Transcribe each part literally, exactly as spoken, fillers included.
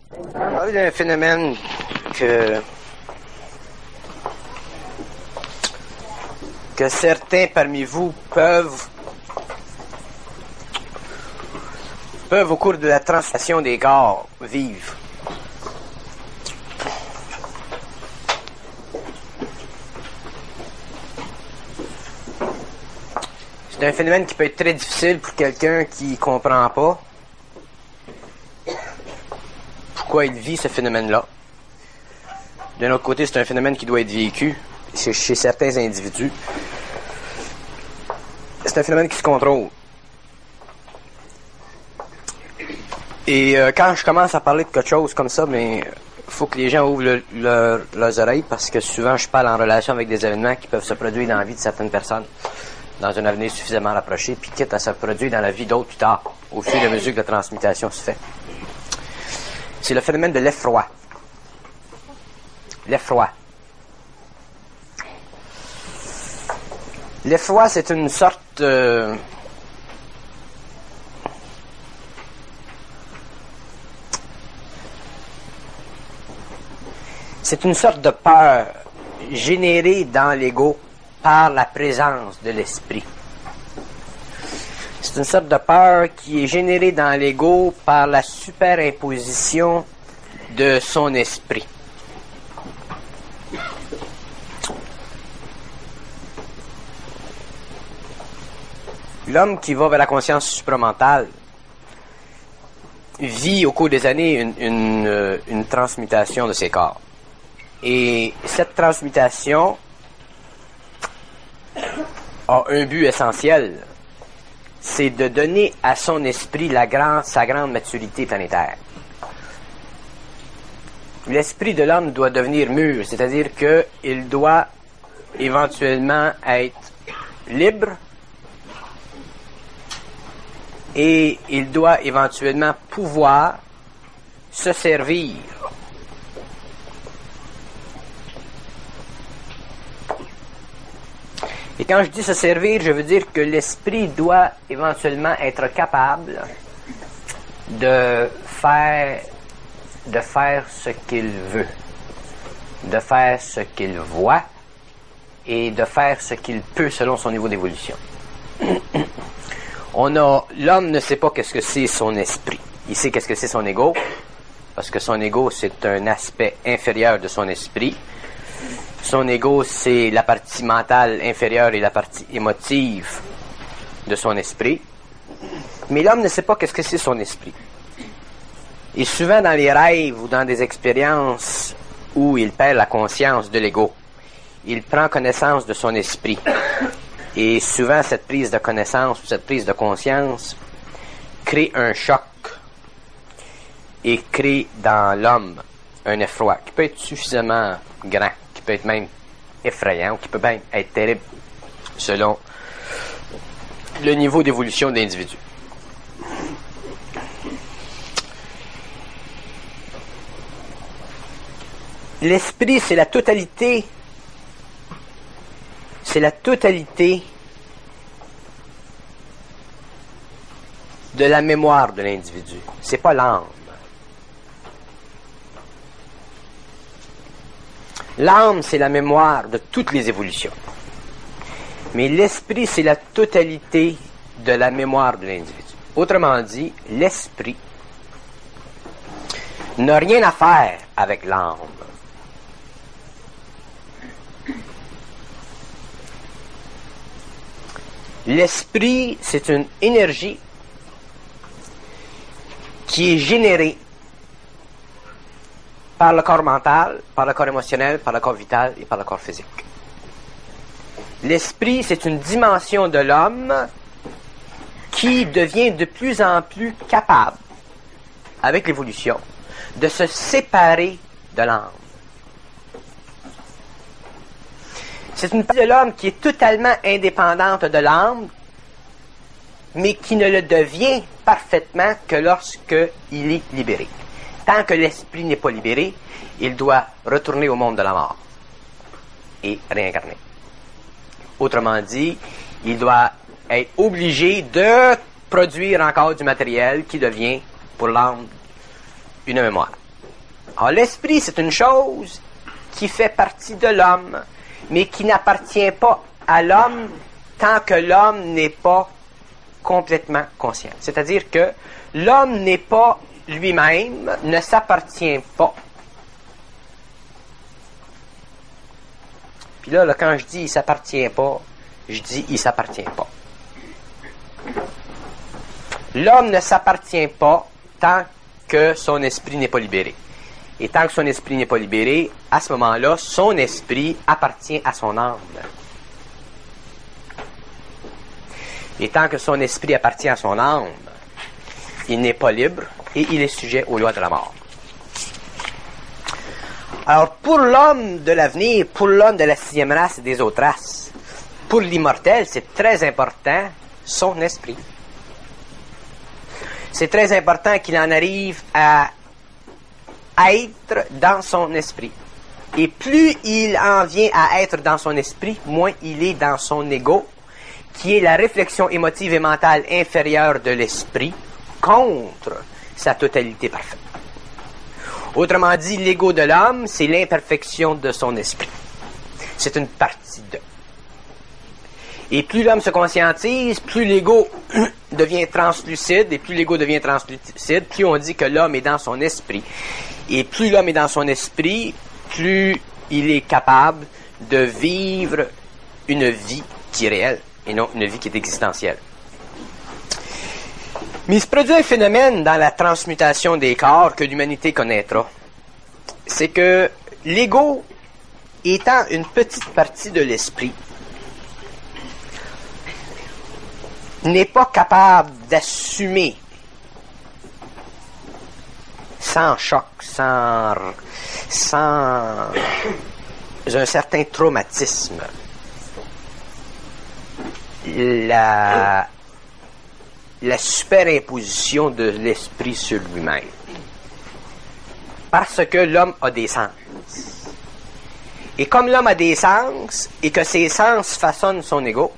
On va parler d'un phénomène que que certains parmi vous peuvent peuvent au cours de la transformation des corps vivre. C'est un phénomène qui peut être très difficile pour quelqu'un qui comprend pas pourquoi il vit ce phénomène-là. D'un autre côté, c'est un phénomène qui doit être vécu chez, chez certains individus. C'est un phénomène qui se contrôle. Et euh, quand je commence à parler de quelque chose comme ça, mais il faut que les gens ouvrent le, le, leurs oreilles, parce que souvent je parle en relation avec des événements qui peuvent se produire dans la vie de certaines personnes dans un avenir suffisamment rapproché, puis quitte à se produire dans la vie d'autres plus tard, au fur et à mesure que la transmutation se fait. C'est le phénomène de l'effroi. L'effroi. L'effroi, c'est une sorte... Euh, c'est une sorte de peur générée dans l'ego par la présence de l'esprit. C'est une sorte de peur qui est générée dans l'ego par la superimposition de son esprit. L'homme qui va vers la conscience supramentale vit au cours des années une, une, une transmutation de ses corps. Et cette transmutation a un but essentiel, c'est de donner à son esprit la grande, sa grande maturité planétaire. L'esprit de l'homme doit devenir mûr, c'est-à-dire qu'il doit éventuellement être libre et il doit éventuellement pouvoir se servir Et quand je dis se servir, je veux dire que l'esprit doit éventuellement être capable de faire, de faire ce qu'il veut, de faire ce qu'il voit et de faire ce qu'il peut selon son niveau d'évolution. On a, l'homme ne sait pas qu'est-ce que c'est son esprit. Il sait qu'est-ce que c'est son ego, parce que son ego, c'est un aspect inférieur de son esprit. Son ego, c'est la partie mentale inférieure et la partie émotive de son esprit. Mais l'homme ne sait pas qu'est-ce que c'est son esprit. Et souvent dans les rêves ou dans des expériences où il perd la conscience de l'ego, il prend connaissance de son esprit. Et souvent cette prise de connaissance ou cette prise de conscience crée un choc et crée dans l'homme un effroi qui peut être suffisamment grand, qui peut être même effrayant, ou qui peut même être terrible selon le niveau d'évolution de l'individu. L'esprit, c'est la totalité, c'est la totalité de la mémoire de l'individu. C'est pas l'âme. L'âme, c'est la mémoire de toutes les évolutions. Mais l'esprit, c'est la totalité de la mémoire de l'individu. Autrement dit, l'esprit n'a rien à faire avec l'âme. L'esprit, c'est une énergie qui est générée par le corps mental, par le corps émotionnel, par le corps vital et par le corps physique. L'esprit, c'est une dimension de l'homme qui devient de plus en plus capable, avec l'évolution, de se séparer de l'âme. C'est une partie de l'homme qui est totalement indépendante de l'âme, mais qui ne le devient parfaitement que lorsqu'il est libéré. Tant que l'esprit n'est pas libéré, il doit retourner au monde de la mort et réincarner. Autrement dit, il doit être obligé de produire encore du matériel qui devient, pour l'âme, une mémoire. Alors, l'esprit, c'est une chose qui fait partie de l'homme, mais qui n'appartient pas à l'homme tant que l'homme n'est pas complètement conscient. C'est-à-dire que l'homme n'est pas lui-même, ne s'appartient pas. Puis là, là, quand je dis « il s'appartient pas », je dis « il s'appartient pas ». L'homme ne s'appartient pas tant que son esprit n'est pas libéré. Et tant que son esprit n'est pas libéré, à ce moment-là, son esprit appartient à son âme. Et tant que son esprit appartient à son âme, il n'est pas libre et il est sujet aux lois de la mort. Alors, pour l'homme de l'avenir, pour l'homme de la sixième race et des autres races, pour l'immortel, c'est très important son esprit. C'est très important qu'il en arrive à être dans son esprit. Et plus il en vient à être dans son esprit, moins il est dans son ego, qui est la réflexion émotive et mentale inférieure de l'esprit contre sa totalité parfaite. Autrement dit, l'ego de l'homme, c'est l'imperfection de son esprit. C'est une partie de. Et plus l'homme se conscientise, plus l'ego devient translucide, et plus l'ego devient translucide, plus on dit que l'homme est dans son esprit. Et plus l'homme est dans son esprit, plus il est capable de vivre une vie qui est réelle, et non une vie qui est existentielle. Mais il se produit un phénomène dans la transmutation des corps que l'humanité connaîtra. C'est que l'ego, étant une petite partie de l'esprit, n'est pas capable d'assumer sans choc, sans, sans un certain traumatisme, la, la superimposition de l'esprit sur lui-même. Parce que l'homme a des sens. Et comme l'homme a des sens, et que ses sens façonnent son ego,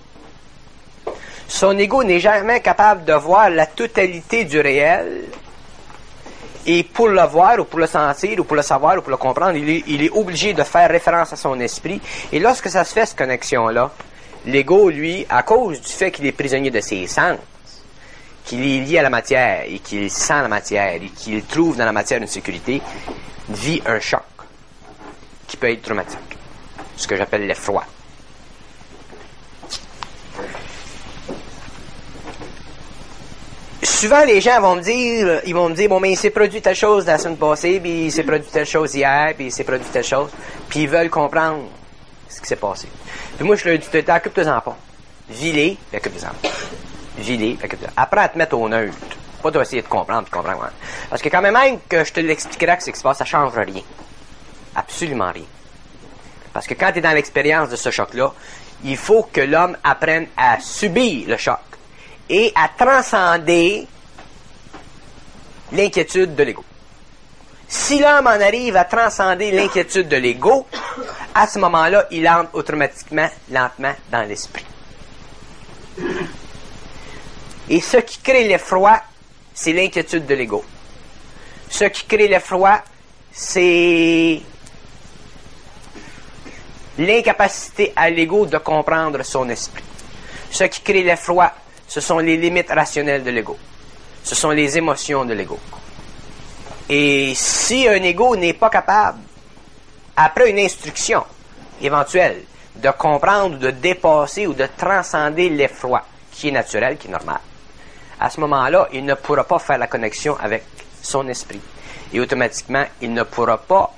son ego n'est jamais capable de voir la totalité du réel, et pour le voir, ou pour le sentir, ou pour le savoir, ou pour le comprendre, il est, il est obligé de faire référence à son esprit. Et lorsque ça se fait, cette connexion-là, l'ego, lui, à cause du fait qu'il est prisonnier de ses sens, qu'il est lié à la matière, et qu'il sent la matière, et qu'il trouve dans la matière une sécurité, vit un choc qui peut être traumatique. Ce que j'appelle l'effroi. Souvent, les gens vont me dire, ils vont me dire, bon, mais il s'est produit telle chose la semaine passée, puis il s'est produit telle chose hier, puis il s'est produit telle chose, puis ils veulent comprendre ce qui s'est passé. Puis moi, je leur dis tout le temps, occupe-toi-en pas. Vis-les, puis occupe-toi-en pas. Vis-les, puis occupe-toi-en pas. Apprends à te mettre au neutre. Pas d'essayer de comprendre, puis comprendre. Ouais. Parce que quand même, même que je te l'expliquerai que ce qui se passe, ça change rien. Absolument rien. Parce que quand tu es dans l'expérience de ce choc-là, il faut que l'homme apprenne à subir le choc et à transcender l'inquiétude de l'ego. Si l'homme en arrive à transcender l'inquiétude de l'ego, à ce moment-là, il entre automatiquement, lentement, dans l'esprit. Et ce qui crée l'effroi, c'est l'inquiétude de l'ego. Ce qui crée l'effroi, c'est l'incapacité à l'ego de comprendre son esprit. Ce qui crée l'effroi, ce sont les limites rationnelles de l'ego. Ce sont les émotions de l'ego. Et si un ego n'est pas capable, après une instruction éventuelle, de comprendre ou de dépasser ou de transcender l'effroi, qui est naturel, qui est normal, à ce moment-là, il ne pourra pas faire la connexion avec son esprit. Et automatiquement, il ne pourra pas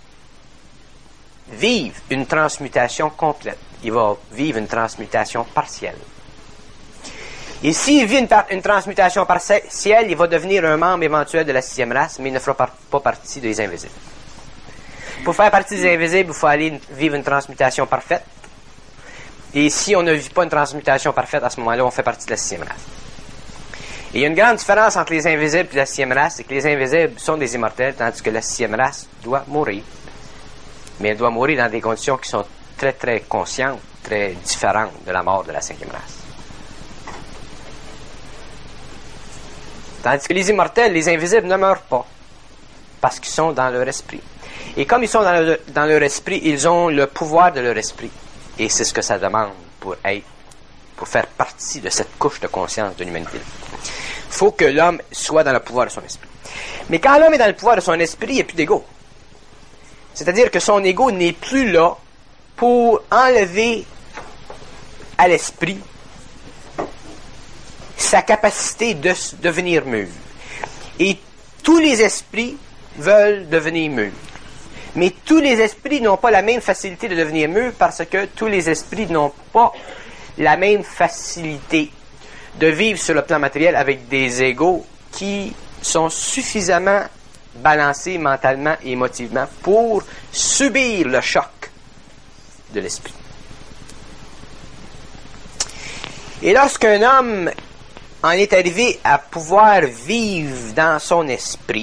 vivre une transmutation complète. Il va vivre une transmutation partielle. Et s'il vit une, une transmutation partielle, il va devenir un membre éventuel de la sixième race, mais il ne fera pas, pas partie des invisibles. Pour faire partie des invisibles, il faut aller vivre une transmutation parfaite. Et si on ne vit pas une transmutation parfaite, à ce moment-là, on fait partie de la sixième race. Et il y a une grande différence entre les invisibles et la sixième race, c'est que les invisibles sont des immortels, tandis que la sixième race doit mourir. Mais elle doit mourir dans des conditions qui sont très, très conscientes, très différentes de la mort de la cinquième race. Tandis que les immortels, les invisibles, ne meurent pas. parce qu'ils sont dans leur esprit. Et comme ils sont dans leur, dans leur esprit, ils ont le pouvoir de leur esprit. Et c'est ce que ça demande pour être, pour faire partie de cette couche de conscience de l'humanité. Il faut que l'homme soit dans le pouvoir de son esprit. Mais quand l'homme est dans le pouvoir de son esprit, il n'y a plus d'ego. C'est-à-dire que son ego n'est plus là pour enlever à l'esprit sa capacité de devenir mûr. Et tous les esprits veulent devenir mûrs. Mais tous les esprits n'ont pas la même facilité de devenir mûrs parce que tous les esprits n'ont pas la même facilité de vivre sur le plan matériel avec des égos qui sont suffisamment balancés mentalement et émotivement pour subir le choc de l'esprit. Et lorsqu'un homme en est arrivé à pouvoir vivre dans son esprit,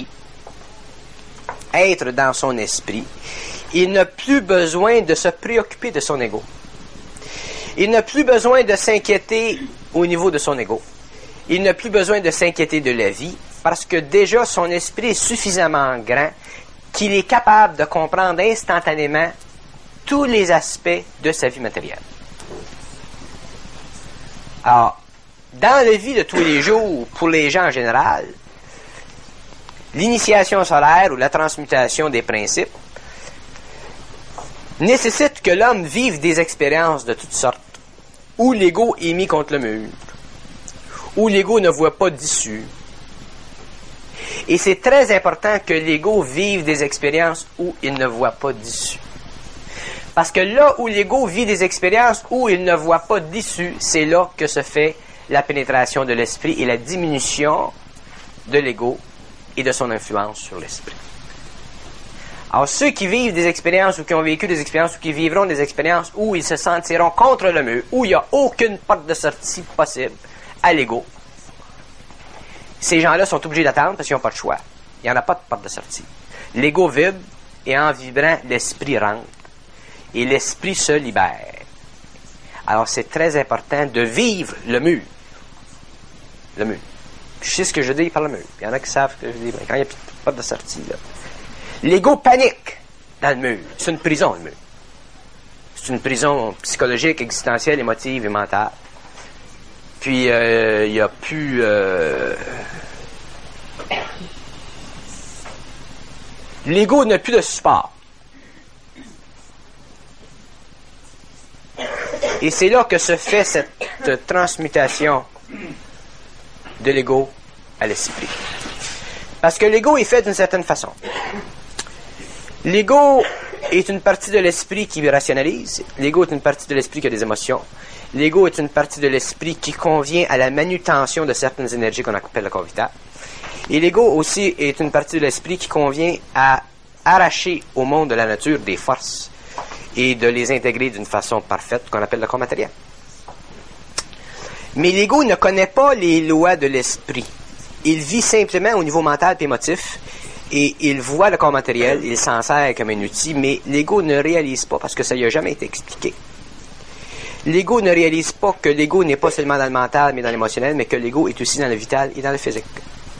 être dans son esprit, il n'a plus besoin de se préoccuper de son ego. Il n'a plus besoin de s'inquiéter au niveau de son ego. Il n'a plus besoin de s'inquiéter de la vie parce que déjà son esprit est suffisamment grand qu'il est capable de comprendre instantanément tous les aspects de sa vie matérielle. Alors, dans la vie de tous les jours, pour les gens en général, l'initiation solaire ou la transmutation des principes nécessite que l'homme vive des expériences de toutes sortes, où l'ego est mis contre le mur, où l'ego ne voit pas d'issue. Et c'est très important que l'ego vive des expériences où il ne voit pas d'issue. Parce que là où l'ego vit des expériences où il ne voit pas d'issue, c'est là que se fait la pénétration de l'esprit et la diminution de l'ego et de son influence sur l'esprit. Alors, ceux qui vivent des expériences ou qui ont vécu des expériences ou qui vivront des expériences où ils se sentiront contre le mur, où il n'y a aucune porte de sortie possible à l'ego, ces gens-là sont obligés d'attendre parce qu'ils n'ont pas de choix. Il n'y en a pas de porte de sortie. L'ego vibre et en vibrant, l'esprit rentre et l'esprit se libère. Alors, c'est très important de vivre le mur. Le mur. Je sais ce que je dis par le mur. Il y en a qui savent que je dis, quand il n'y a plus de porte de sortie, là. L'ego panique dans le mur. C'est une prison, le mur. C'est une prison psychologique, existentielle, émotive et mentale. Puis, il euh, n'y a plus... Euh... L'ego n'a plus de support. Et c'est là que se fait cette transmutation de l'ego à l'esprit. Parce que l'ego est fait d'une certaine façon. L'ego est une partie de l'esprit qui rationalise. L'ego est une partie de l'esprit qui a des émotions. L'ego est une partie de l'esprit qui convient à la manutention de certaines énergies qu'on appelle le corps vital. Et l'ego aussi est une partie de l'esprit qui convient à arracher au monde de la nature des forces et de les intégrer d'une façon parfaite qu'on appelle le corps matériel. Mais l'ego ne connaît pas les lois de l'esprit. Il vit simplement au niveau mental et émotif et il voit le corps matériel, il s'en sert comme un outil, mais l'ego ne réalise pas parce que ça lui a jamais été expliqué. L'ego ne réalise pas que l'ego n'est pas seulement dans le mental mais dans l'émotionnel, mais que l'ego est aussi dans le vital et dans le physique.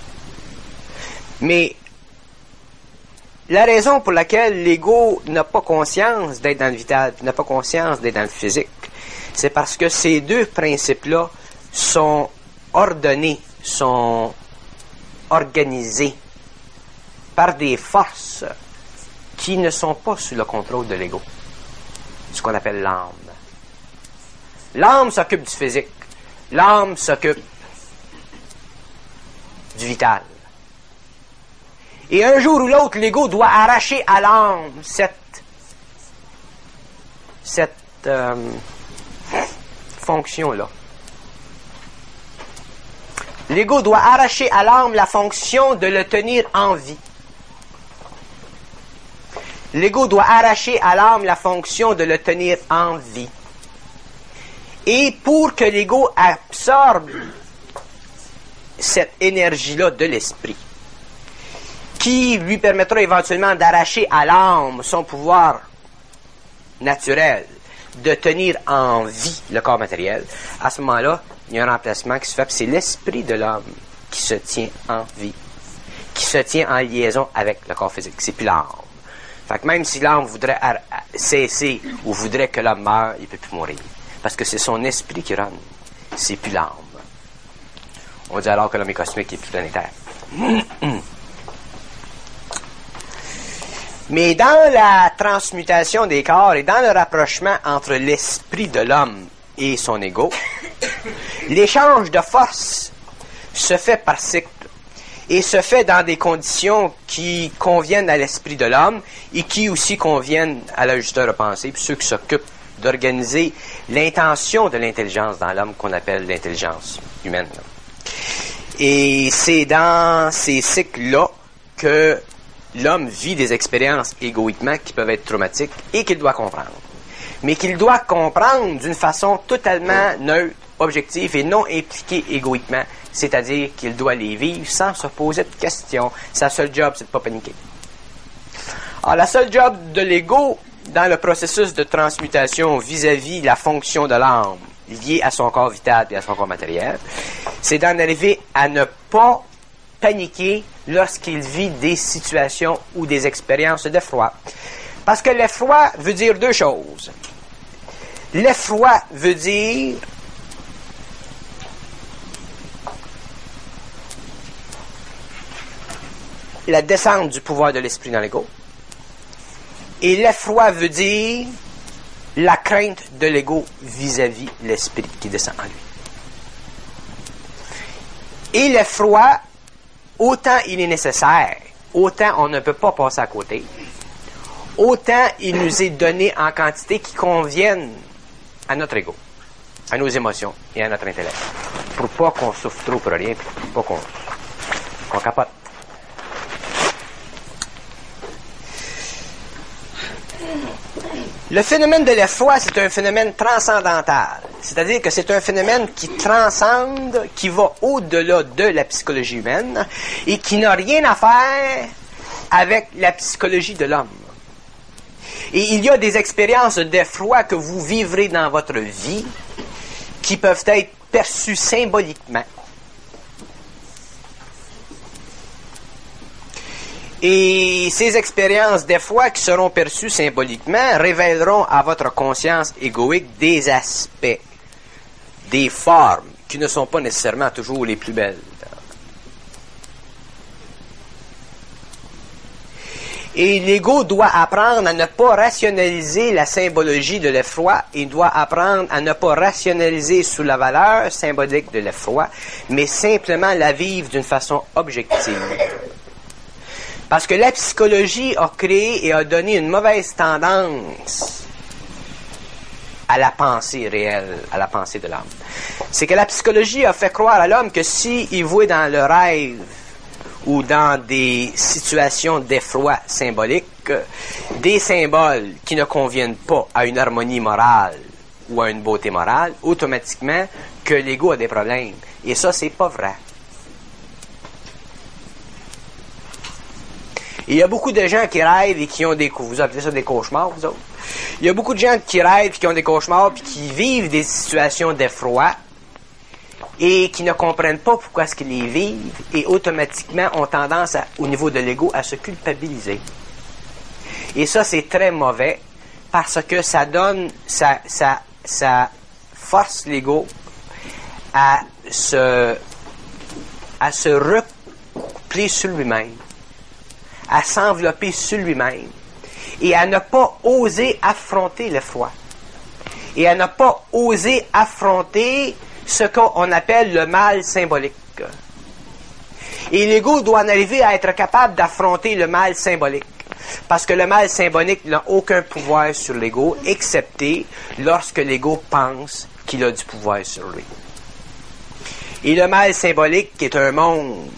Mais la raison pour laquelle l'ego n'a pas conscience d'être dans le vital, n'a pas conscience d'être dans le physique, c'est parce que ces deux principes-là sont ordonnés, sont organisés par des forces qui ne sont pas sous le contrôle de l'ego. Ce qu'on appelle l'âme. L'âme s'occupe du physique. L'âme s'occupe du vital. Et un jour ou l'autre, l'ego doit arracher à l'âme cette, cette euh, fonction-là. L'ego doit arracher à l'âme la fonction de le tenir en vie. L'ego doit arracher à l'âme la fonction de le tenir en vie. Et pour que l'ego absorbe cette énergie-là de l'esprit, qui lui permettra éventuellement d'arracher à l'âme son pouvoir naturel, de tenir en vie le corps matériel, à ce moment-là, il y a un remplacement qui se fait, c'est l'esprit de l'homme qui se tient en vie, qui se tient en liaison avec le corps physique. C'est plus l'âme. Fait que même si l'âme voudrait ar- cesser ou voudrait que l'homme meure, il ne peut plus mourir. Parce que c'est son esprit qui run. C'est plus l'âme. On dit alors que l'homme est cosmique et plus planétaire. Mais dans la transmutation des corps et dans le rapprochement entre l'esprit de l'homme et son ego, l'échange de force se fait par cycle et se fait dans des conditions qui conviennent à l'esprit de l'homme et qui aussi conviennent à l'ajusteur de pensée, puis ceux qui s'occupent d'organiser l'intention de l'intelligence dans l'homme qu'on appelle l'intelligence humaine. Et c'est dans ces cycles-là que l'homme vit des expériences égoïquement qui peuvent être traumatiques et qu'il doit comprendre. Mais qu'il doit comprendre d'une façon totalement neutre, objective et non impliquée égoïquement, c'est-à-dire qu'il doit les vivre sans se poser de questions. Sa seule job, c'est de ne pas paniquer. Alors, la seule job de l'ego dans le processus de transmutation vis-à-vis la fonction de l'âme liée à son corps vital et à son corps matériel, c'est d'en arriver à ne pas paniquer lorsqu'il vit des situations ou des expériences d'effroi. Parce que l'effroi veut dire deux choses. L'effroi veut dire la descente du pouvoir de l'esprit dans l'ego. Et l'effroi veut dire la crainte de l'ego vis-à-vis l'esprit qui descend en lui. Et l'effroi, autant il est nécessaire, autant on ne peut pas passer à côté, autant il nous est donné en quantité qui conviennent à notre ego, à nos émotions et à notre intellect. Pour pas qu'on souffre trop pour rien, pour pas qu'on, qu'on capote. Le phénomène de l'effroi, c'est un phénomène transcendantal. C'est-à-dire que c'est un phénomène qui transcende, qui va au-delà de la psychologie humaine et qui n'a rien à faire avec la psychologie de l'homme. Et il y a des expériences d'effroi que vous vivrez dans votre vie qui peuvent être perçues symboliquement. Et ces expériences d'effroi qui seront perçues symboliquement révéleront à votre conscience égoïque des aspects, des formes qui ne sont pas nécessairement toujours les plus belles. Et l'ego doit apprendre à ne pas rationaliser la symbologie de l'effroi, il doit apprendre à ne pas rationaliser sous la valeur symbolique de l'effroi, mais simplement la vivre d'une façon objective. Parce que la psychologie a créé et a donné une mauvaise tendance à la pensée réelle, à la pensée de l'homme. C'est que la psychologie a fait croire à l'homme que s'il voit dans le rêve ou dans des situations d'effroi symbolique des symboles qui ne conviennent pas à une harmonie morale ou à une beauté morale, automatiquement que l'ego a des problèmes. Et ça, c'est pas vrai. Il y a beaucoup de gens qui rêvent et qui ont des... Vous appelez ça des cauchemars, vous autres? Il y a beaucoup de gens qui rêvent et qui ont des cauchemars puis qui vivent des situations d'effroi et qui ne comprennent pas pourquoi est-ce qu'ils les vivent et automatiquement ont tendance, à, au niveau de l'ego, à se culpabiliser. Et ça, c'est très mauvais parce que ça donne... Ça, ça, ça force l'ego à se... à se recoupler sur lui-même, à s'envelopper sur lui-même et à ne pas oser affronter l'effroi et à ne pas oser affronter ce qu'on appelle le mal symbolique. Et l'ego doit en arriver à être capable d'affronter le mal symbolique parce que le mal symbolique n'a aucun pouvoir sur l'ego excepté lorsque l'ego pense qu'il a du pouvoir sur lui. Et le mal symbolique est un monde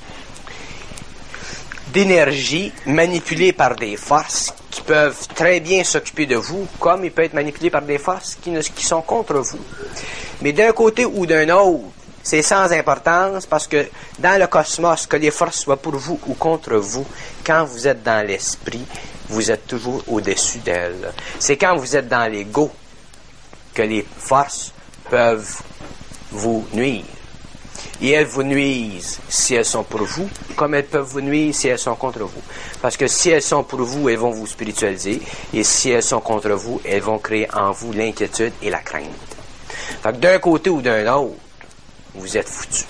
d'énergie manipulée par des forces qui peuvent très bien s'occuper de vous, comme il peut être manipulé par des forces qui, ne, qui sont contre vous. Mais d'un côté ou d'un autre, c'est sans importance parce que dans le cosmos, que les forces soient pour vous ou contre vous, quand vous êtes dans l'esprit, vous êtes toujours au-dessus d'elles. C'est quand vous êtes dans l'ego que les forces peuvent vous nuire. Et elles vous nuisent si elles sont pour vous, comme elles peuvent vous nuire si elles sont contre vous. Parce que si elles sont pour vous, elles vont vous spiritualiser. Et si elles sont contre vous, elles vont créer en vous l'inquiétude et la crainte. Fait que d'un côté ou d'un autre, vous êtes foutus.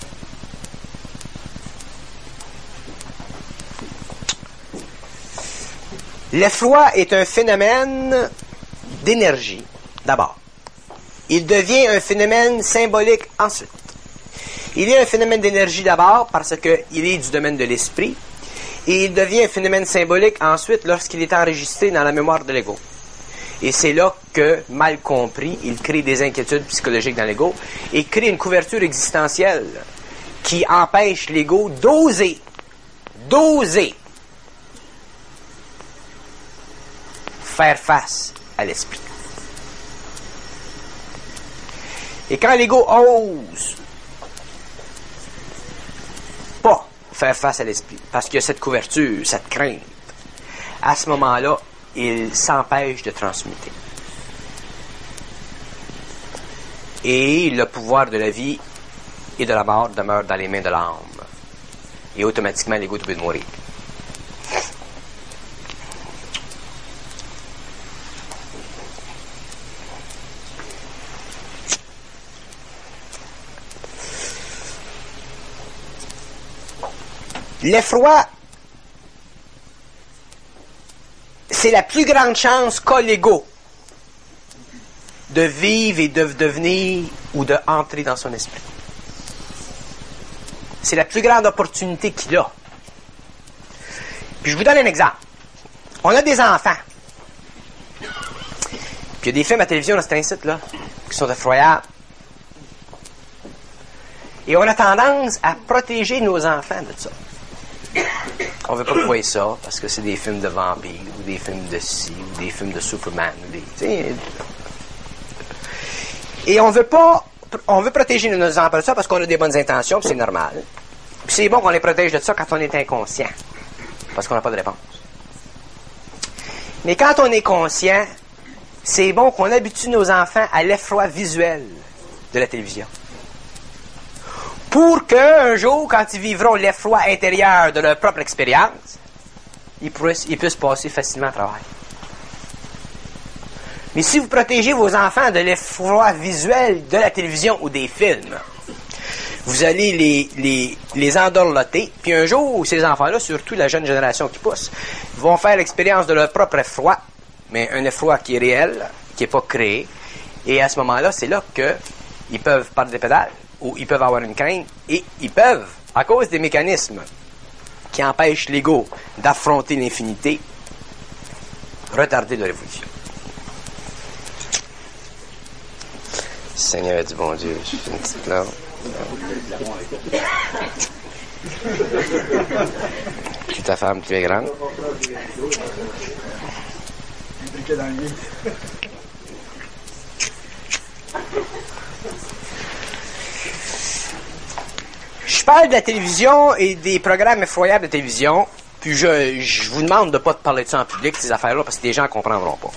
L'effroi est un phénomène d'énergie, d'abord. Il devient un phénomène symbolique ensuite. Il est un phénomène d'énergie d'abord parce qu'il est du domaine de l'esprit et il devient un phénomène symbolique ensuite lorsqu'il est enregistré dans la mémoire de l'ego. Et c'est là que, mal compris, il crée des inquiétudes psychologiques dans l'ego et crée une couverture existentielle qui empêche l'ego d'oser, d'oser faire face à l'esprit. Et quand l'ego ose pas faire face à l'esprit, parce qu'il y a cette couverture, cette crainte, à ce moment-là, il s'empêche de transmuter. Et le pouvoir de la vie et de la mort demeure dans les mains de l'âme. Et automatiquement, l'ego est obligé de mourir. L'effroi, c'est la plus grande chance qu'a l'ego de vivre et de devenir ou de entrer dans son esprit. C'est la plus grande opportunité qu'il a. Puis je vous donne un exemple. On a des enfants. Puis il y a des films à la télévision dans cet incite là qui sont effroyables. Et on a tendance à protéger nos enfants de ça. On veut pas voir ça parce que c'est des films de vampires ou des films de ci ou des films de Superman ou des, t'sais. Et on veut pas on veut protéger nos enfants de ça parce qu'on a des bonnes intentions, puis c'est normal. Puis c'est bon qu'on les protège de ça quand on est inconscient parce qu'on n'a pas de réponse. Mais quand on est conscient, c'est bon qu'on habitue nos enfants à l'effroi visuel de la télévision. Pour qu'un jour, quand ils vivront l'effroi intérieur de leur propre expérience, ils puissent, ils puissent passer facilement à travers. Mais si vous protégez vos enfants de l'effroi visuel de la télévision ou des films, vous allez les, les, les endorloter, puis un jour, ces enfants-là, surtout la jeune génération qui pousse, vont faire l'expérience de leur propre effroi, mais un effroi qui est réel, qui n'est pas créé, et à ce moment-là, c'est là qu'ils peuvent perdre des pédales, ou ils peuvent avoir une crainte, et ils peuvent, à cause des mécanismes qui empêchent l'ego d'affronter l'infinité, retarder leur évolution. Seigneur du bon Dieu, je fais une petite là. Plus ta femme, tu es grande. Je parle de la télévision et des programmes effroyables de télévision, puis je, je vous demande de ne pas te parler de ça en public, ces affaires-là, parce que les gens ne comprendront pas.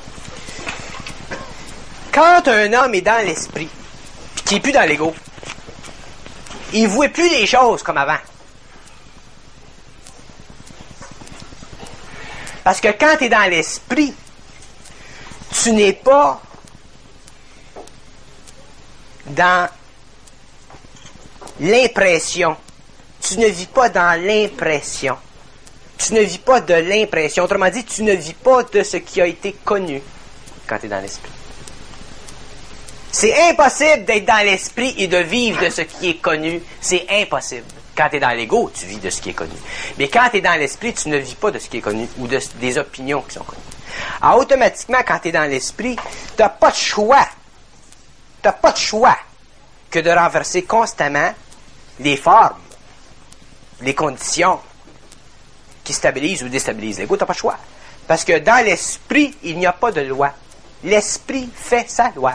Quand un homme est dans l'esprit, puis qu'il n'est plus dans l'ego, il ne voit plus les choses comme avant. Parce que quand tu es dans l'esprit, tu n'es pas dans l'impression. Tu ne vis pas dans l'impression. Tu ne vis pas de l'impression. Autrement dit, tu ne vis pas de ce qui a été connu quand tu es dans l'esprit. C'est impossible d'être dans l'esprit et de vivre de ce qui est connu. C'est impossible. Quand tu es dans l'ego, tu vis de ce qui est connu. Mais quand tu es dans l'esprit, tu ne vis pas de ce qui est connu ou de, des opinions qui sont connues. Alors, automatiquement, quand tu es dans l'esprit, tu n'as pas de choix. Tu n'as pas de choix que de renverser constamment les formes, les conditions qui stabilisent ou déstabilisent l'ego. Tu n'as pas de choix. Parce que dans l'esprit, il n'y a pas de loi. L'esprit fait sa loi.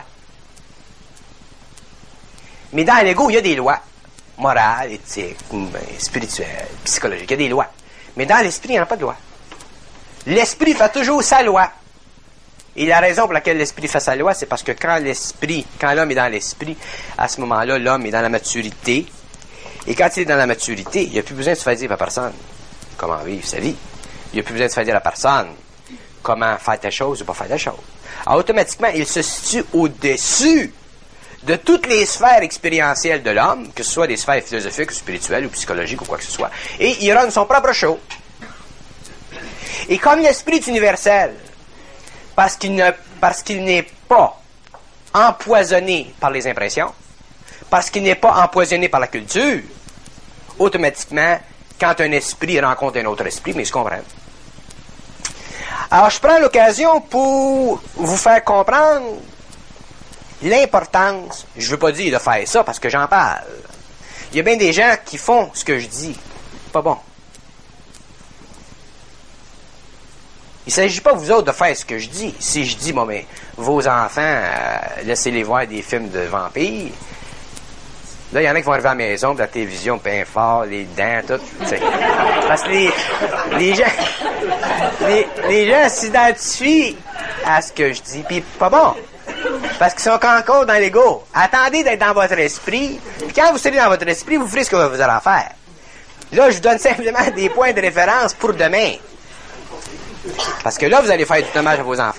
Mais dans l'ego, il y a des lois. Morales, éthiques, spirituelles, psychologiques. Il y a des lois. Mais dans l'esprit, il n'y a pas de loi. L'esprit fait toujours sa loi. Et la raison pour laquelle l'esprit fait sa loi, c'est parce que quand l'esprit, quand l'homme est dans l'esprit, à ce moment-là, l'homme est dans la maturité Et quand il est dans la maturité, il n'a plus besoin de se faire dire à personne comment vivre sa vie. Il n'a plus besoin de se faire dire à personne comment faire telle chose ou pas faire telle chose. Alors, automatiquement, il se situe au-dessus de toutes les sphères expérientielles de l'homme, que ce soit des sphères philosophiques ou spirituelles ou psychologiques ou quoi que ce soit. Et il run son propre show. Et comme l'esprit est universel, parce qu'il ne, parce qu'il n'est pas empoisonné par les impressions, parce qu'il n'est pas empoisonné par la culture, automatiquement, quand un esprit rencontre un autre esprit, mais ils se comprennent. Alors, je prends l'occasion pour vous faire comprendre l'importance, je ne veux pas dire de faire ça parce que j'en parle. Il y a bien des gens qui font ce que je dis. Pas bon. Il ne s'agit pas, vous autres, de faire ce que je dis. Si je dis, bon, mais vos enfants, euh, laissez-les voir des films de vampires. Là, il y en a qui vont arriver à la maison, de la télévision, pain fort, les dents, tout. T'sais. Parce que les, les gens, les, les gens s'identifient à ce que je dis, puis pas bon. Parce qu'ils sont encore dans l'ego. Attendez d'être dans votre esprit, puis quand vous serez dans votre esprit, vous ferez ce que vous allez faire. Là, je vous donne simplement des points de référence pour demain. Parce que là, vous allez faire du dommage à vos enfants.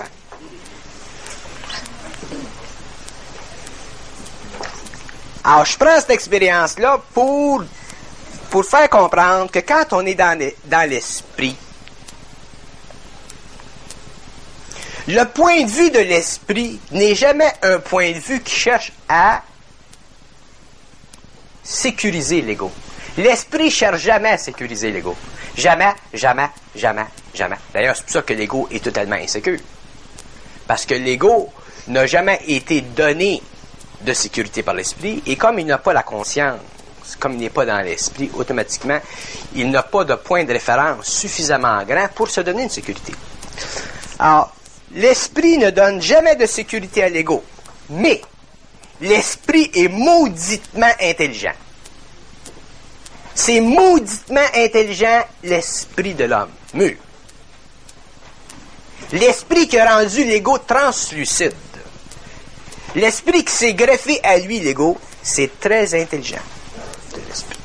Alors, je prends cette expérience-là pour, pour faire comprendre que quand on est dans, les, dans l'esprit, le point de vue de l'esprit n'est jamais un point de vue qui cherche à sécuriser l'ego. L'esprit cherche jamais à sécuriser l'ego. Jamais, jamais, jamais, jamais. D'ailleurs, c'est pour ça que l'ego est totalement insécure. Parce que l'ego n'a jamais été donné de sécurité par l'esprit, et comme il n'a pas la conscience, comme il n'est pas dans l'esprit, automatiquement, il n'a pas de point de référence suffisamment grand pour se donner une sécurité. Alors, l'esprit ne donne jamais de sécurité à l'ego, mais l'esprit est mauditement intelligent. C'est mauditement intelligent l'esprit de l'homme, mûr. L'esprit qui a rendu l'ego translucide. L'esprit qui s'est greffé à lui, l'ego, c'est très intelligent de l'esprit.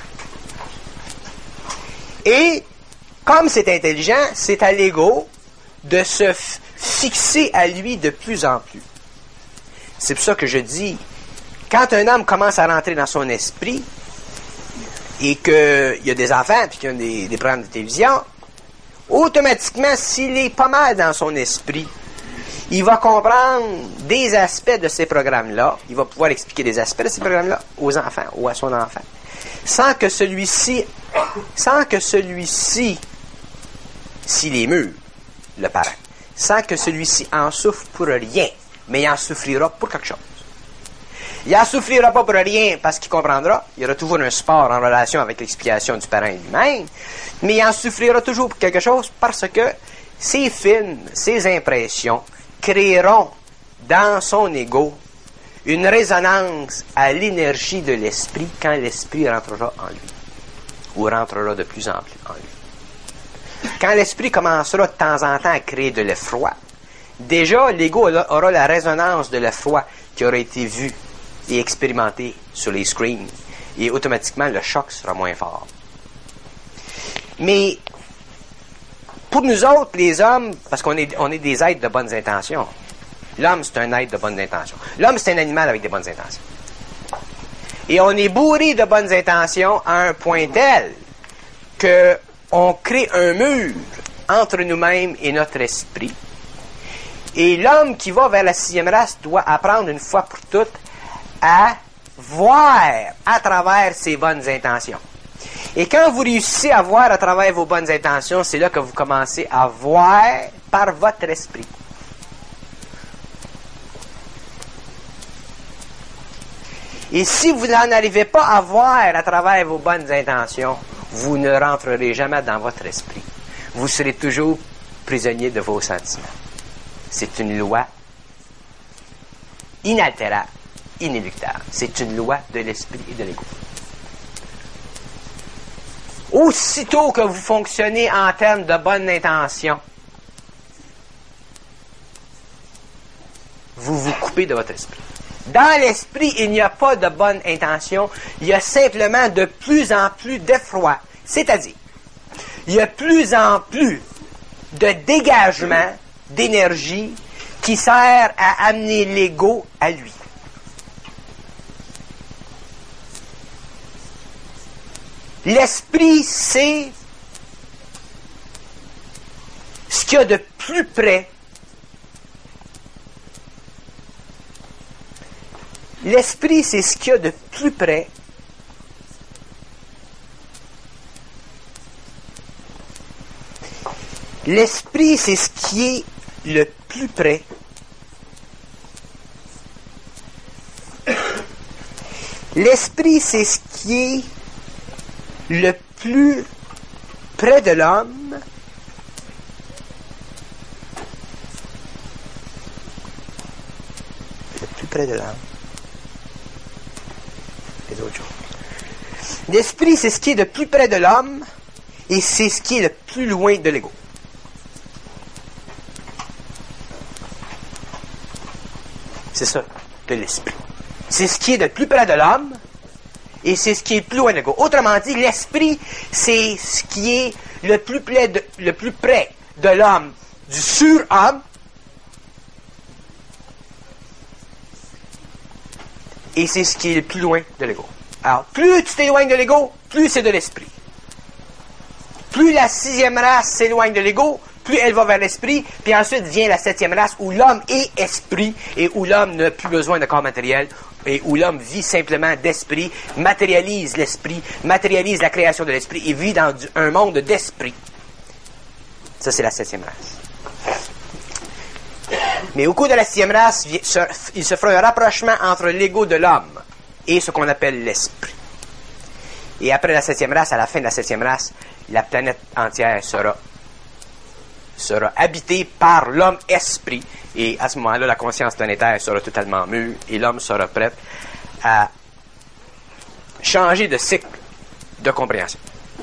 Et, comme c'est intelligent, c'est à l'ego de se f- fixer à lui de plus en plus. C'est pour ça que je dis, quand un homme commence à rentrer dans son esprit, et qu'il y a des enfants, puis qu'il y a des, des programmes de télévision, automatiquement, s'il est pas mal dans son esprit, il va comprendre des aspects de ces programmes-là. Il va pouvoir expliquer des aspects de ces programmes-là aux enfants ou à son enfant. Sans que celui-ci, sans que celui-ci, s'il est mûr, le parent, sans que celui-ci en souffre pour rien, mais il en souffrira pour quelque chose. Il en souffrira pas pour rien parce qu'il comprendra. Il y aura toujours un support en relation avec l'explication du parent lui-même, mais il en souffrira toujours pour quelque chose parce que ses films, ses impressions, créeront dans son ego une résonance à l'énergie de l'esprit quand l'esprit rentrera en lui, ou rentrera de plus en plus en lui. Quand l'esprit commencera de temps en temps à créer de l'effroi, déjà l'ego aura la résonance de l'effroi qui aura été vu et expérimenté sur les screens, et automatiquement le choc sera moins fort. Mais pour nous autres, les hommes, parce qu'on est, on est des êtres de bonnes intentions. L'homme, c'est un être de bonnes intentions. L'homme, c'est un animal avec des bonnes intentions. Et on est bourré de bonnes intentions à un point tel qu'on crée un mur entre nous-mêmes et notre esprit. Et l'homme qui va vers la sixième race doit apprendre une fois pour toutes à voir à travers ses bonnes intentions. Et quand vous réussissez à voir à travers vos bonnes intentions, c'est là que vous commencez à voir par votre esprit. Et si vous n'en arrivez pas à voir à travers vos bonnes intentions, vous ne rentrerez jamais dans votre esprit. Vous serez toujours prisonnier de vos sentiments. C'est une loi inaltérable, inéluctable. C'est une loi de l'esprit et de l'ego. Aussitôt que vous fonctionnez en termes de bonne intention, vous vous coupez de votre esprit. Dans l'esprit, il n'y a pas de bonne intention, il y a simplement de plus en plus d'effroi. C'est-à-dire, il y a plus en plus de dégagement d'énergie qui sert à amener l'ego à lui. L'esprit, c'est ce qu'il y a de plus près. L'esprit, c'est ce qu'il y a de plus près L'esprit, c'est ce qui est le plus près L'esprit, c'est ce qui est le plus près de l'homme le plus près de l'homme. Les autres choses. L'esprit, c'est ce qui est le plus près de l'homme et c'est ce qui est le plus loin de l'ego. C'est ça, de l'esprit. C'est ce qui est le plus près de l'homme et c'est ce qui est le plus loin de l'ego. Autrement dit, l'esprit, c'est ce qui est le plus près de, le plus près de l'homme, du surhomme, et c'est ce qui est le plus loin de l'ego. Alors, plus tu t'éloignes de l'ego, plus c'est de l'esprit. Plus la sixième race s'éloigne de l'ego, plus elle va vers l'esprit, puis ensuite vient la septième race où l'homme est esprit et où l'homme n'a plus besoin de corps matériel et où l'homme vit simplement d'esprit, matérialise l'esprit, matérialise la création de l'esprit et vit dans du, un monde d'esprit. Ça, c'est la septième race. Mais au cours de la sixième race, il se fera un rapprochement entre l'ego de l'homme et ce qu'on appelle l'esprit. Et après la septième race, à la fin de la septième race, la planète entière sera sera habité par l'homme-esprit. Et à ce moment-là, la conscience planétaire sera totalement mûre et l'homme sera prêt à changer de cycle de compréhension.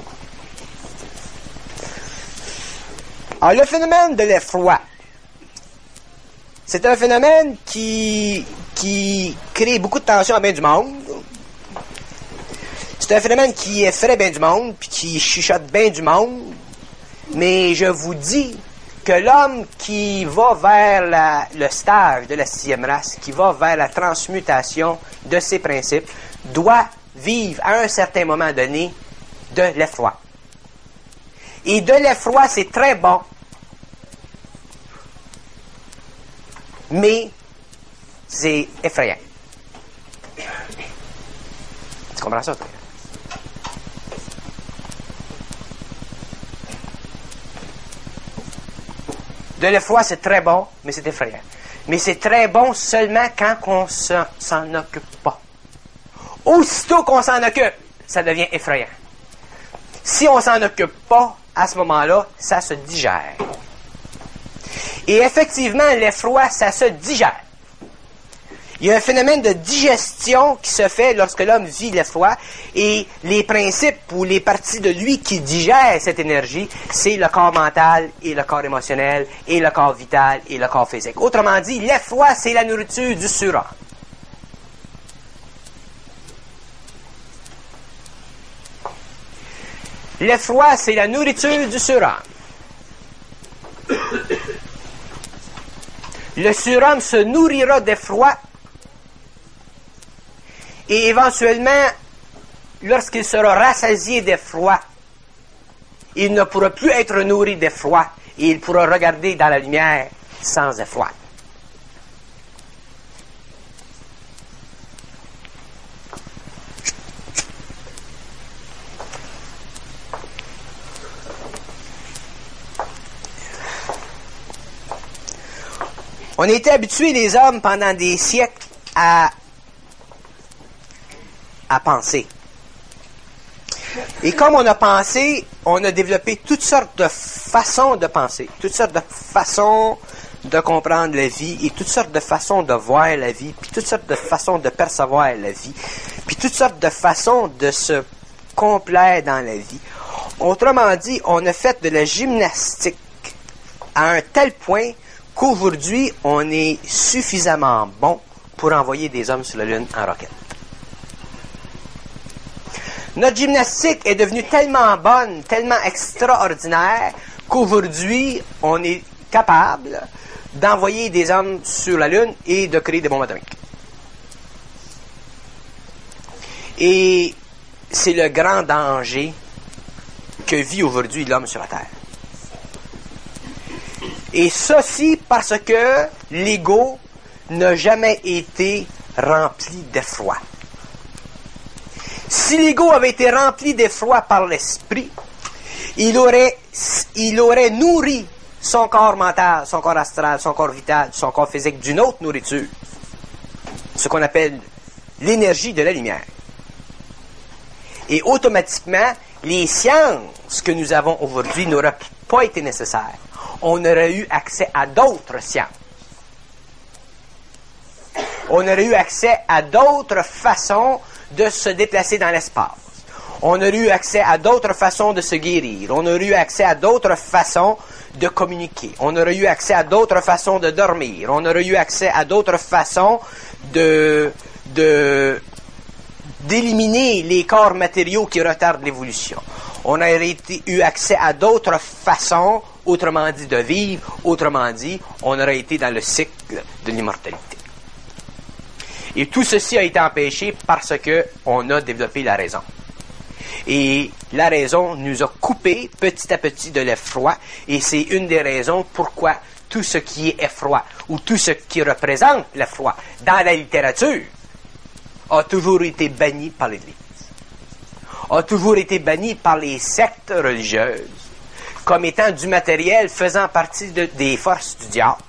Alors, le phénomène de l'effroi, c'est un phénomène qui, qui crée beaucoup de tension à bien du monde. C'est un phénomène qui effraie bien du monde, puis qui chuchote bien du monde. Mais je vous dis que l'homme qui va vers la, le stage de la sixième race, qui va vers la transmutation de ses principes, doit vivre à un certain moment donné de l'effroi. Et de l'effroi, c'est très bon. Mais c'est effrayant. Tu comprends ça, toi? De l'effroi, c'est très bon, mais c'est effrayant. Mais c'est très bon seulement quand on se, s'en occupe pas. Aussitôt qu'on s'en occupe, ça devient effrayant. Si on s'en occupe pas, à ce moment-là, ça se digère. Et effectivement, l'effroi, ça se digère. Il y a un phénomène de digestion qui se fait lorsque l'homme vit l'effroi et les principes ou les parties de lui qui digèrent cette énergie, c'est le corps mental et le corps émotionnel et le corps vital et le corps physique. Autrement dit, l'effroi, c'est la nourriture du surhomme. L'effroi, c'est la nourriture du surhomme. Le surhomme se nourrira d'effroi et éventuellement, lorsqu'il sera rassasié d'effroi, il ne pourra plus être nourri d'effroi et il pourra regarder dans la lumière sans effroi. On a été habitués, les hommes, pendant des siècles, à, à penser. Et comme on a pensé, on a développé toutes sortes de façons de penser, toutes sortes de façons de comprendre la vie, et toutes sortes de façons de voir la vie, puis toutes sortes de façons de percevoir la vie, puis toutes sortes de façons de se complaire dans la vie. Autrement dit, on a fait de la gymnastique à un tel point qu'aujourd'hui, on est suffisamment bon pour envoyer des hommes sur la Lune en roquette. Notre gymnastique est devenue tellement bonne, tellement extraordinaire, qu'aujourd'hui, on est capable d'envoyer des hommes sur la Lune et de créer des bombes atomiques. Et c'est le grand danger que vit aujourd'hui l'homme sur la Terre. Et ceci parce que l'ego n'a jamais été rempli d'effroi. Si l'ego avait été rempli d'effroi par l'esprit, il aurait, il aurait nourri son corps mental, son corps astral, son corps vital, son corps physique d'une autre nourriture, ce qu'on appelle l'énergie de la lumière. Et automatiquement, les sciences que nous avons aujourd'hui n'auraient pas été nécessaires. On aurait eu accès à d'autres sciences. On aurait eu accès à d'autres façons de se déplacer dans l'espace. On aurait eu accès à d'autres façons de se guérir. On aurait eu accès à d'autres façons de communiquer. On aurait eu accès à d'autres façons de dormir. On aurait eu accès à d'autres façons de, de, d'éliminer les corps matériaux qui retardent l'évolution. On aurait été, eu accès à d'autres façons, autrement dit de vivre, autrement dit, on aurait été dans le cycle de l'immortalité. Et tout ceci a été empêché parce que on a développé la raison. Et la raison nous a coupé petit à petit de l'effroi, et c'est une des raisons pourquoi tout ce qui est effroi, ou tout ce qui représente l'effroi dans la littérature, a toujours été banni par l'Église, a toujours été banni par les sectes religieuses, comme étant du matériel faisant partie de, des forces du diable.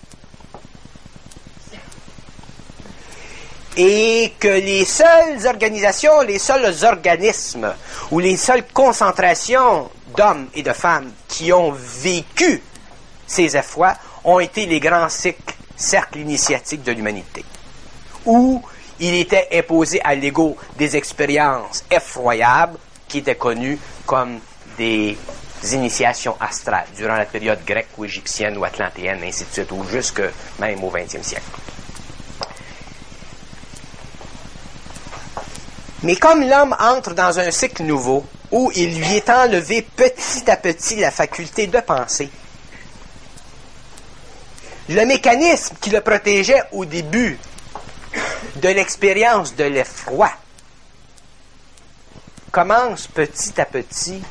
Et que les seules organisations, les seuls organismes ou les seules concentrations d'hommes et de femmes qui ont vécu ces effrois ont été les grands cycles, cercles initiatiques de l'humanité, où il était imposé à l'ego des expériences effroyables qui étaient connues comme des initiations astrales durant la période grecque ou égyptienne ou atlantéenne, ainsi de suite, ou jusque même au vingtième siècle. Mais comme l'homme entre dans un cycle nouveau, où il lui est enlevé petit à petit la faculté de penser, le mécanisme qui le protégeait au début de l'expérience de l'effroi commence petit à petit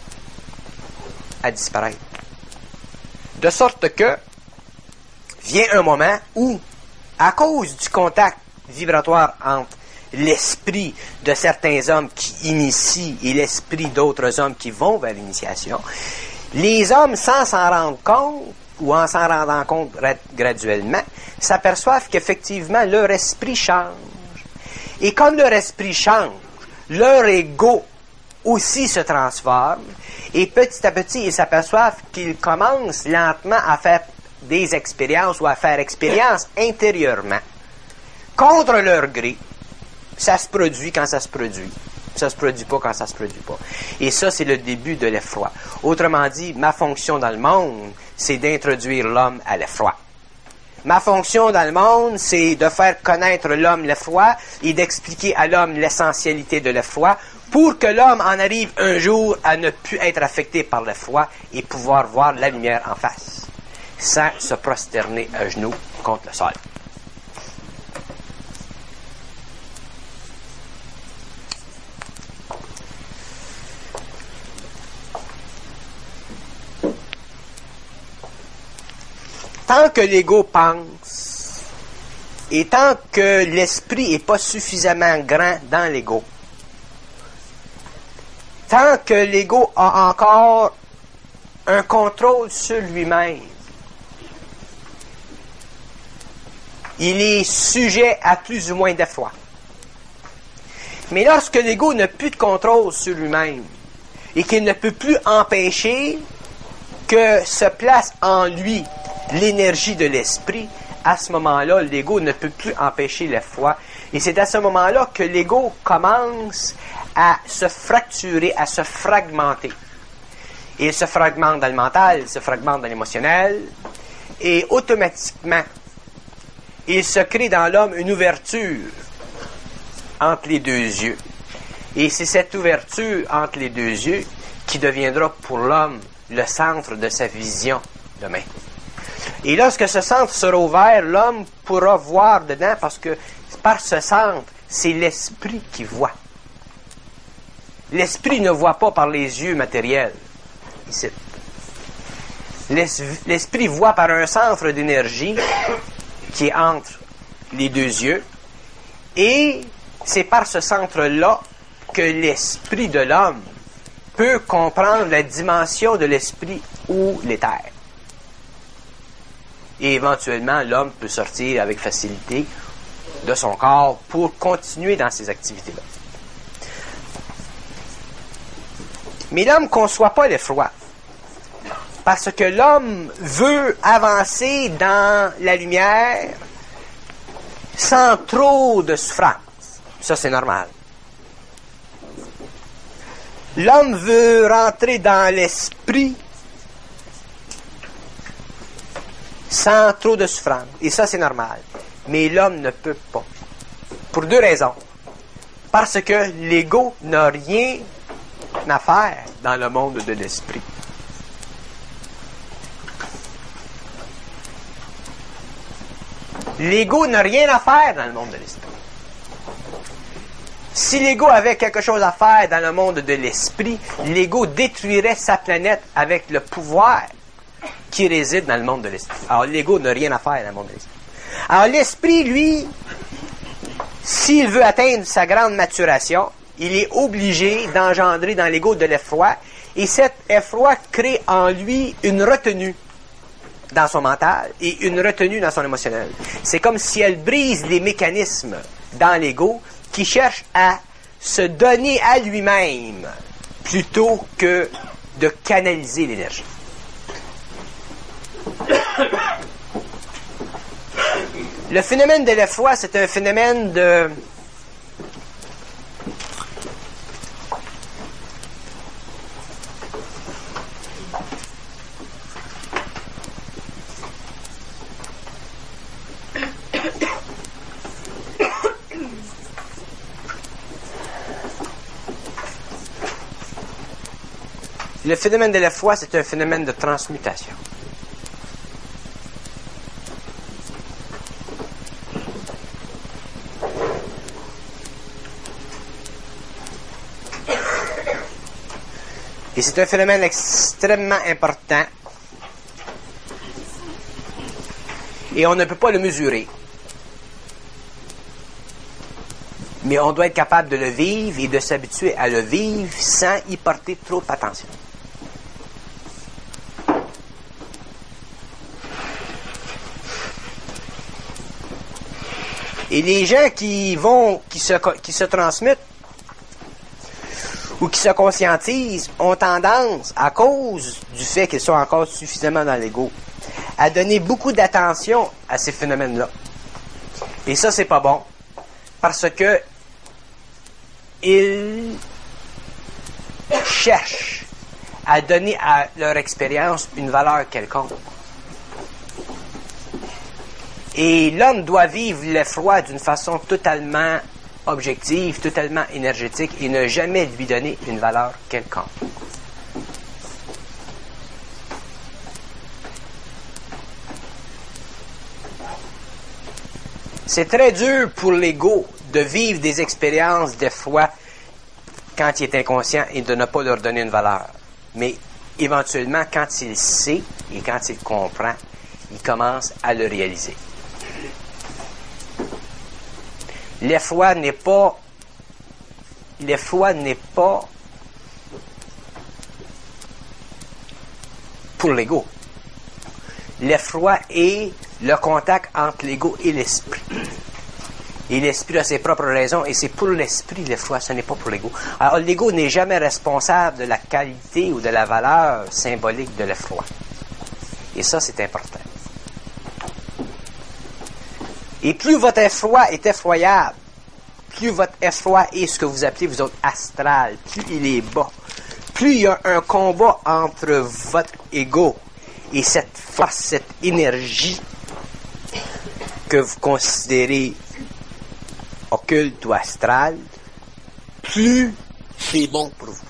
à disparaître. De sorte que vient un moment où, à cause du contact vibratoire entre l'esprit de certains hommes qui initient et l'esprit d'autres hommes qui vont vers l'initiation, les hommes, sans s'en rendre compte, ou en s'en rendant compte graduellement, s'aperçoivent qu'effectivement leur esprit change. Et comme leur esprit change, leur ego aussi se transforme, et petit à petit, ils s'aperçoivent qu'ils commencent lentement à faire des expériences ou à faire expérience intérieurement, contre leur gré. Ça se produit quand ça se produit. Ça se produit pas quand ça se produit pas. Et ça, c'est le début de l'effroi. Autrement dit, ma fonction dans le monde, c'est d'introduire l'homme à l'effroi. Ma fonction dans le monde, c'est de faire connaître l'homme l'effroi et d'expliquer à l'homme l'essentialité de l'effroi pour que l'homme en arrive un jour à ne plus être affecté par l'effroi et pouvoir voir la lumière en face, sans se prosterner à genoux contre le sol. Tant que l'ego pense, et tant que l'esprit n'est pas suffisamment grand dans l'ego, tant que l'ego a encore un contrôle sur lui-même, il est sujet à plus ou moins d'effroi. Mais lorsque l'ego n'a plus de contrôle sur lui-même, et qu'il ne peut plus empêcher que se place en lui l'énergie de l'esprit, à ce moment-là, l'ego ne peut plus empêcher l'effroi. Et c'est à ce moment-là que l'ego commence à se fracturer, à se fragmenter. Il se fragmente dans le mental, il se fragmente dans l'émotionnel, et automatiquement, il se crée dans l'homme une ouverture entre les deux yeux. Et c'est cette ouverture entre les deux yeux qui deviendra pour l'homme le centre de sa vision demain. Et lorsque ce centre sera ouvert, l'homme pourra voir dedans parce que par ce centre, c'est l'esprit qui voit. L'esprit ne voit pas par les yeux matériels. Ici. L'esprit voit par un centre d'énergie qui est entre les deux yeux. Et c'est par ce centre-là que l'esprit de l'homme peut comprendre la dimension de l'esprit ou l'éther. Et éventuellement, l'homme peut sortir avec facilité de son corps pour continuer dans ces activités-là. Mais l'homme ne conçoit pas l'effroi. Parce que l'homme veut avancer dans la lumière sans trop de souffrance. Ça, c'est normal. L'homme veut rentrer dans l'esprit sans trop de souffrance. Et ça, c'est normal. Mais l'homme ne peut pas. Pour deux raisons. Parce que l'ego n'a rien à faire dans le monde de l'esprit. L'ego n'a rien à faire dans le monde de l'esprit. Si l'ego avait quelque chose à faire dans le monde de l'esprit, l'ego détruirait sa planète avec le pouvoir qui réside dans le monde de l'esprit. Alors l'ego n'a rien à faire dans le monde de l'esprit. Alors l'esprit, lui, s'il veut atteindre sa grande maturation, il est obligé d'engendrer dans l'ego de l'effroi, et cet effroi crée en lui une retenue dans son mental et une retenue dans son émotionnel. C'est comme si elle brise les mécanismes dans l'ego qui cherche à se donner à lui-même plutôt que de canaliser l'énergie. Le phénomène de l'effroi, c'est un phénomène de Le phénomène de l'effroi, c'est un phénomène de transmutation. Et c'est un phénomène extrêmement important. Et on ne peut pas le mesurer. Mais on doit être capable de le vivre et de s'habituer à le vivre sans y porter trop d'attention. Et les gens qui vont, qui se, qui se transmettent ou qui se conscientisent ont tendance, à cause du fait qu'ils sont encore suffisamment dans l'ego, à donner beaucoup d'attention à ces phénomènes-là. Et ça, c'est pas bon. Parce que ils cherchent à donner à leur expérience une valeur quelconque. Et l'homme doit vivre l'effroi d'une façon totalement objective, totalement énergétique et ne jamais lui donner une valeur quelconque. C'est très dur pour l'ego de vivre des expériences d'effroi quand il est inconscient et de ne pas leur donner une valeur. Mais éventuellement, quand il sait et quand il comprend, il commence à le réaliser. L'effroi n'est pas l'effroi n'est pas pour l'ego. L'effroi est le contact entre l'ego et l'esprit. Et l'esprit a ses propres raisons, et c'est pour l'esprit l'effroi, ce n'est pas pour l'ego. Alors l'ego n'est jamais responsable de la qualité ou de la valeur symbolique de l'effroi. Et ça, c'est important. Et plus votre effroi est effroyable, plus votre effroi est ce que vous appelez, vous autres, astral, plus il est bas, plus il y a un combat entre votre ego et cette force, cette énergie que vous considérez occulte ou astral, plus c'est bon pour vous.